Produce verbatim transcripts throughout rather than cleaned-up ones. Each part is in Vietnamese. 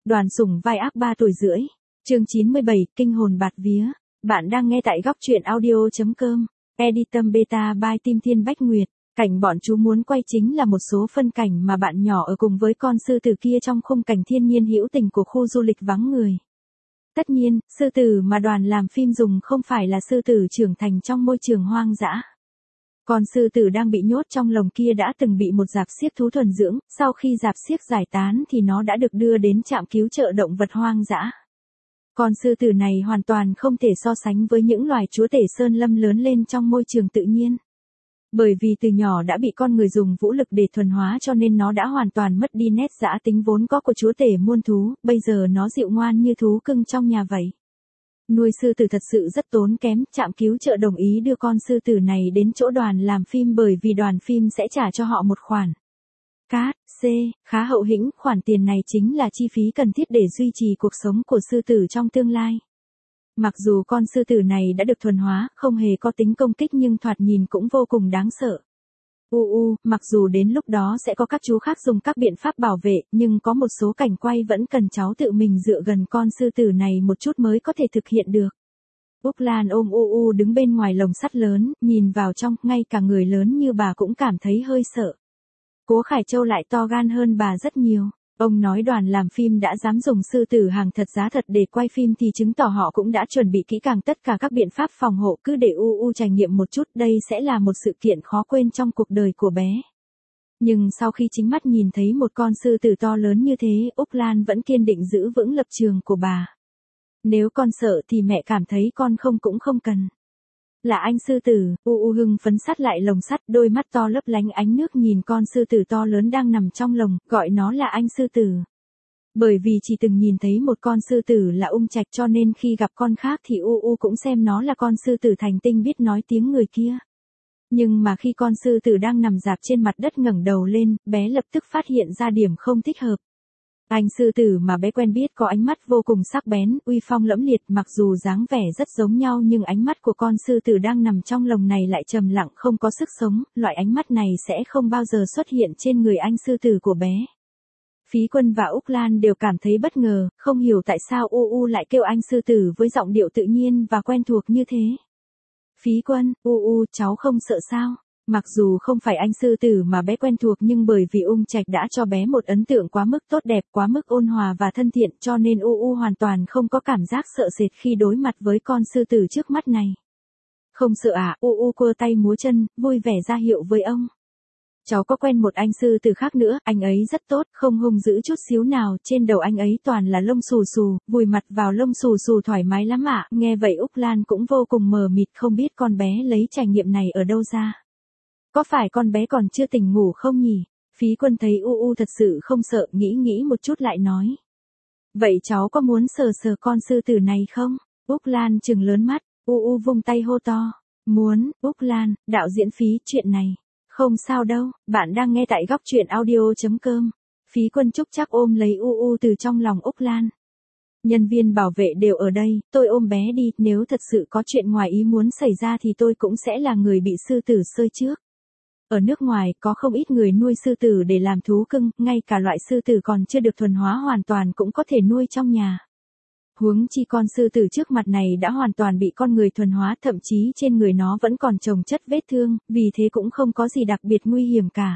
Đoàn Sủng vai ác ba tuổi rưỡi. Chương chín mươi bảy, kinh hồn bạt vía. Bạn đang nghe tại góc truyện audio chấm com. Editum Beta by Tim Thiên Bách Nguyệt. Cảnh bọn chú muốn quay chính là một số phân cảnh mà bạn nhỏ ở cùng với con sư tử kia trong khung cảnh thiên nhiên hữu tình của khu du lịch vắng người. Tất nhiên, sư tử mà đoàn làm phim dùng không phải là sư tử trưởng thành trong môi trường hoang dã. Con sư tử đang bị nhốt trong lồng kia đã từng bị một rạp xiếc thú thuần dưỡng, sau khi rạp xiếc giải tán thì nó đã được đưa đến trạm cứu trợ động vật hoang dã. Con sư tử này hoàn toàn không thể so sánh với những loài chúa tể sơn lâm lớn lên trong môi trường tự nhiên. Bởi vì từ nhỏ đã bị con người dùng vũ lực để thuần hóa cho nên nó đã hoàn toàn mất đi nét dã tính vốn có của chúa tể muôn thú, bây giờ nó dịu ngoan như thú cưng trong nhà vậy. Nuôi sư tử thật sự rất tốn kém, trạm cứu trợ đồng ý đưa con sư tử này đến chỗ đoàn làm phim bởi vì đoàn phim sẽ trả cho họ một khoản cát, C, khá hậu hĩnh, khoản tiền này chính là chi phí cần thiết để duy trì cuộc sống của sư tử trong tương lai. Mặc dù con sư tử này đã được thuần hóa, không hề có tính công kích nhưng thoạt nhìn cũng vô cùng đáng sợ. U u, mặc dù đến lúc đó sẽ có các chú khác dùng các biện pháp bảo vệ, nhưng có một số cảnh quay vẫn cần cháu tự mình dựa gần con sư tử này một chút mới có thể thực hiện được. Úc Lan ôm U u đứng bên ngoài lồng sắt lớn, nhìn vào trong, ngay cả người lớn như bà cũng cảm thấy hơi sợ. Cố Khải Châu lại to gan hơn bà rất nhiều. Ông nói đoàn làm phim đã dám dùng sư tử hàng thật giá thật để quay phim thì chứng tỏ họ cũng đã chuẩn bị kỹ càng tất cả các biện pháp phòng hộ, cứ để U U trải nghiệm một chút, đây sẽ là một sự kiện khó quên trong cuộc đời của bé. Nhưng sau khi chính mắt nhìn thấy một con sư tử to lớn như thế, Úc Lan vẫn kiên định giữ vững lập trường của bà. Nếu con sợ thì mẹ cảm thấy con không cũng không cần. Là anh sư tử, U U hưng phấn sát lại lồng sắt, đôi mắt to lấp lánh ánh nước nhìn con sư tử to lớn đang nằm trong lồng, gọi nó là anh sư tử. Bởi vì chỉ từng nhìn thấy một con sư tử là ung trạch cho nên khi gặp con khác thì U U cũng xem nó là con sư tử thành tinh biết nói tiếng người kia. Nhưng mà khi con sư tử đang nằm rạp trên mặt đất ngẩng đầu lên, bé lập tức phát hiện ra điểm không thích hợp. Anh sư tử mà bé quen biết có ánh mắt vô cùng sắc bén, uy phong lẫm liệt, mặc dù dáng vẻ rất giống nhau nhưng ánh mắt của con sư tử đang nằm trong lồng này lại trầm lặng không có sức sống, loại ánh mắt này sẽ không bao giờ xuất hiện trên người anh sư tử của bé. Phí Quân và Úc Lan đều cảm thấy bất ngờ, không hiểu tại sao U U lại kêu anh sư tử với giọng điệu tự nhiên và quen thuộc như thế. Phí Quân, U U, cháu không sợ sao? Mặc dù không phải anh sư tử mà bé quen thuộc nhưng bởi vì ung trạch đã cho bé một ấn tượng quá mức tốt đẹp, quá mức ôn hòa và thân thiện cho nên U U hoàn toàn không có cảm giác sợ sệt khi đối mặt với con sư tử trước mắt này. Không sợ à? U U quơ tay múa chân, vui vẻ ra hiệu với ông. Cháu có quen một anh sư tử khác nữa, anh ấy rất tốt, không hung dữ chút xíu nào, trên đầu anh ấy toàn là lông xù xù, vùi mặt vào lông xù xù thoải mái lắm ạ. À. Nghe vậy Úc Lan cũng vô cùng mờ mịt không biết con bé lấy trải nghiệm này ở đâu ra. Có phải con bé còn chưa tỉnh ngủ không nhỉ? Phí Quân thấy U U thật sự không sợ, nghĩ nghĩ một chút lại nói. Vậy cháu có muốn sờ sờ con sư tử này không? Úc Lan trừng lớn mắt, U U vung tay hô to. Muốn, Úc Lan, đạo diễn Phí, chuyện này. Không sao đâu, bạn đang nghe tại góc truyện audio chấm com. Phí Quân chúc chắc ôm lấy U U từ trong lòng Úc Lan. Nhân viên bảo vệ đều ở đây, tôi ôm bé đi, nếu thật sự có chuyện ngoài ý muốn xảy ra thì tôi cũng sẽ là người bị sư tử xơi trước. Ở nước ngoài, có không ít người nuôi sư tử để làm thú cưng, ngay cả loại sư tử còn chưa được thuần hóa hoàn toàn cũng có thể nuôi trong nhà. Huống chi con sư tử trước mặt này đã hoàn toàn bị con người thuần hóa, thậm chí trên người nó vẫn còn chồng chất vết thương, vì thế cũng không có gì đặc biệt nguy hiểm cả.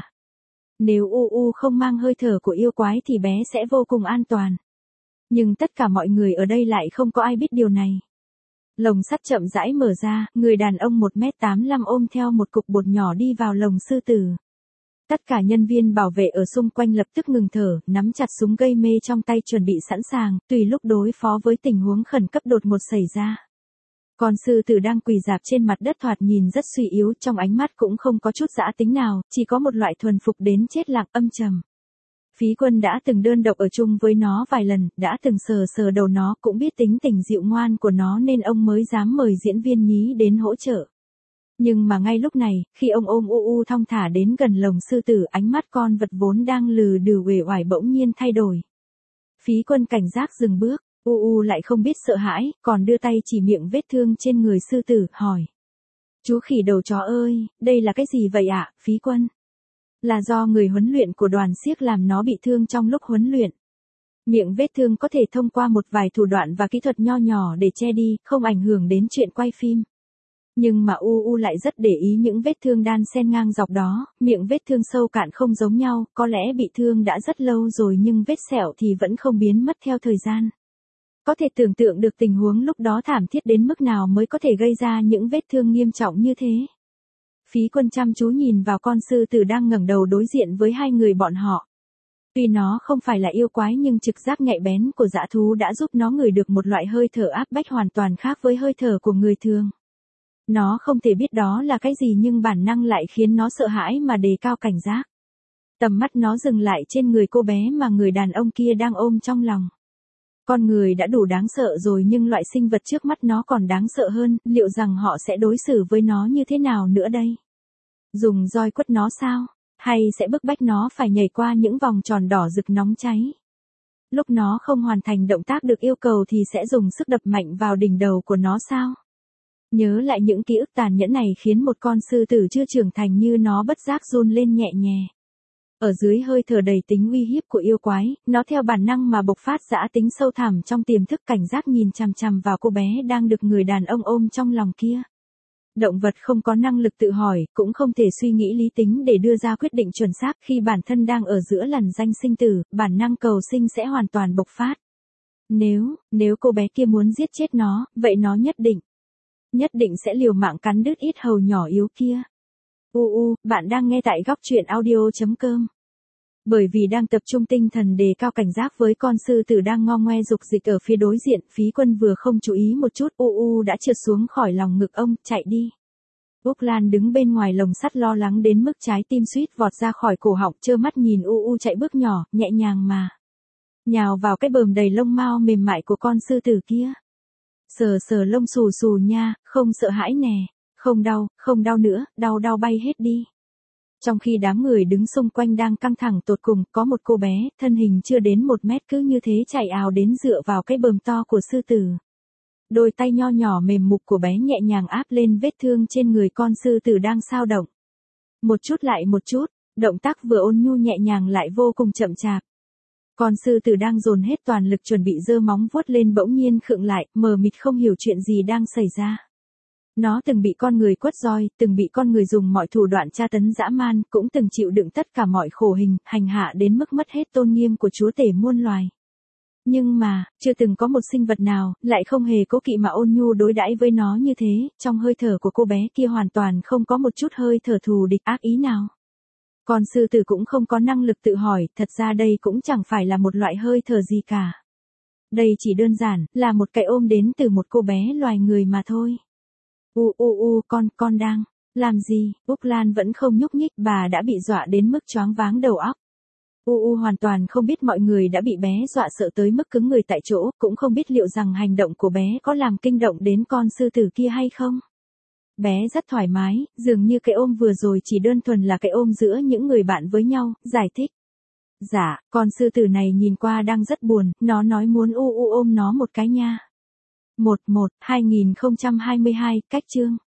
Nếu U U không mang hơi thở của yêu quái thì bé sẽ vô cùng an toàn. Nhưng tất cả mọi người ở đây lại không có ai biết điều này. Lồng sắt chậm rãi mở ra, người đàn ông một mét tám mươi lăm ôm theo một cục bột nhỏ đi vào lồng sư tử. Tất cả nhân viên bảo vệ ở xung quanh lập tức ngừng thở, nắm chặt súng gây mê trong tay chuẩn bị sẵn sàng, tùy lúc đối phó với tình huống khẩn cấp đột ngột xảy ra. Con sư tử đang quỳ rạp trên mặt đất thoạt nhìn rất suy yếu, trong ánh mắt cũng không có chút dã tính nào, chỉ có một loại thuần phục đến chết lặng âm trầm. Phí Quân đã từng đơn độc ở chung với nó vài lần, đã từng sờ sờ đầu nó, cũng biết tính tình dịu ngoan của nó nên ông mới dám mời diễn viên nhí đến hỗ trợ. Nhưng mà ngay lúc này, khi ông ôm U U thong thả đến gần lồng sư tử, ánh mắt con vật vốn đang lừ đừ uể oải bỗng nhiên thay đổi. Phí Quân cảnh giác dừng bước, U U lại không biết sợ hãi, còn đưa tay chỉ miệng vết thương trên người sư tử, hỏi. Chú khỉ đầu chó ơi, đây là cái gì vậy ạ, Phí Quân? Là do người huấn luyện của đoàn xiếc làm nó bị thương trong lúc huấn luyện. Miệng vết thương có thể thông qua một vài thủ đoạn và kỹ thuật nho nhỏ để che đi, không ảnh hưởng đến chuyện quay phim. Nhưng mà u u lại rất để ý những vết thương đan xen ngang dọc đó, miệng vết thương sâu cạn không giống nhau, có lẽ bị thương đã rất lâu rồi nhưng vết sẹo thì vẫn không biến mất theo thời gian. Có thể tưởng tượng được tình huống lúc đó thảm thiết đến mức nào mới có thể gây ra những vết thương nghiêm trọng như thế. Phí Quân chăm chú nhìn vào con sư tử đang ngẩng đầu đối diện với hai người bọn họ. Tuy nó không phải là yêu quái nhưng trực giác nhạy bén của dã thú đã giúp nó ngửi được một loại hơi thở áp bách hoàn toàn khác với hơi thở của người thường. Nó không thể biết đó là cái gì nhưng bản năng lại khiến nó sợ hãi mà đề cao cảnh giác. Tầm mắt nó dừng lại trên người cô bé mà người đàn ông kia đang ôm trong lòng. Con người đã đủ đáng sợ rồi nhưng loại sinh vật trước mắt nó còn đáng sợ hơn, liệu rằng họ sẽ đối xử với nó như thế nào nữa đây? Dùng roi quất nó sao? Hay sẽ bức bách nó phải nhảy qua những vòng tròn đỏ rực nóng cháy? Lúc nó không hoàn thành động tác được yêu cầu thì sẽ dùng sức đập mạnh vào đỉnh đầu của nó sao? Nhớ lại những ký ức tàn nhẫn này khiến một con sư tử chưa trưởng thành như nó bất giác run lên nhẹ nhẹ. Ở dưới hơi thở đầy tính uy hiếp của yêu quái, nó theo bản năng mà bộc phát dã tính sâu thẳm trong tiềm thức cảnh giác nhìn chằm chằm vào cô bé đang được người đàn ông ôm trong lòng kia. Động vật không có năng lực tự hỏi, cũng không thể suy nghĩ lý tính để đưa ra quyết định chuẩn xác khi bản thân đang ở giữa lằn ranh sinh tử, bản năng cầu sinh sẽ hoàn toàn bộc phát. Nếu, nếu cô bé kia muốn giết chết nó, vậy nó nhất định, nhất định sẽ liều mạng cắn đứt ít hầu nhỏ yếu kia. U u, bạn đang nghe tại góc truyện audio chấm com. Bởi vì đang tập trung tinh thần đề cao cảnh giác với con sư tử đang ngo ngoe dục dịch ở phía đối diện, Phí Quân vừa không chú ý một chút, u u đã trượt xuống khỏi lòng ngực ông, chạy đi. Úc Lan đứng bên ngoài lồng sắt lo lắng đến mức trái tim suýt vọt ra khỏi cổ họng, trơ mắt nhìn u u chạy bước nhỏ, nhẹ nhàng mà nhào vào cái bờm đầy lông mao mềm mại của con sư tử kia. Sờ sờ lông xù xù nha, không sợ hãi nè, không đau, không đau nữa, đau đau bay hết đi. Trong khi đám người đứng xung quanh đang căng thẳng tột cùng, có một cô bé, thân hình chưa đến một mét cứ như thế chạy ào đến dựa vào cái bờm to của sư tử. Đôi tay nho nhỏ mềm mục của bé nhẹ nhàng áp lên vết thương trên người con sư tử đang xao động. Một chút lại một chút, động tác vừa ôn nhu nhẹ nhàng lại vô cùng chậm chạp. Con sư tử đang dồn hết toàn lực chuẩn bị giơ móng vuốt lên bỗng nhiên khựng lại, mờ mịt không hiểu chuyện gì đang xảy ra. Nó từng bị con người quất roi, từng bị con người dùng mọi thủ đoạn tra tấn dã man, cũng từng chịu đựng tất cả mọi khổ hình, hành hạ đến mức mất hết tôn nghiêm của chúa tể muôn loài. Nhưng mà, chưa từng có một sinh vật nào, lại không hề cố kỵ mà ôn nhu đối đãi với nó như thế, trong hơi thở của cô bé kia hoàn toàn không có một chút hơi thở thù địch ác ý nào. Con sư tử cũng không có năng lực tự hỏi, thật ra đây cũng chẳng phải là một loại hơi thở gì cả. Đây chỉ đơn giản, là một cái ôm đến từ một cô bé loài người mà thôi. U u u, con, con đang làm gì? Úc Lan vẫn không nhúc nhích, bà đã bị dọa đến mức choáng váng đầu óc. U u hoàn toàn không biết mọi người đã bị bé dọa sợ tới mức cứng người tại chỗ, cũng không biết liệu rằng hành động của bé có làm kinh động đến con sư tử kia hay không. Bé rất thoải mái, dường như cái ôm vừa rồi chỉ đơn thuần là cái ôm giữa những người bạn với nhau, giải thích. Dạ, con sư tử này nhìn qua đang rất buồn, nó nói muốn u u ôm nó một cái nha. một một hai nghìn không trăm hai mươi hai, cách chương.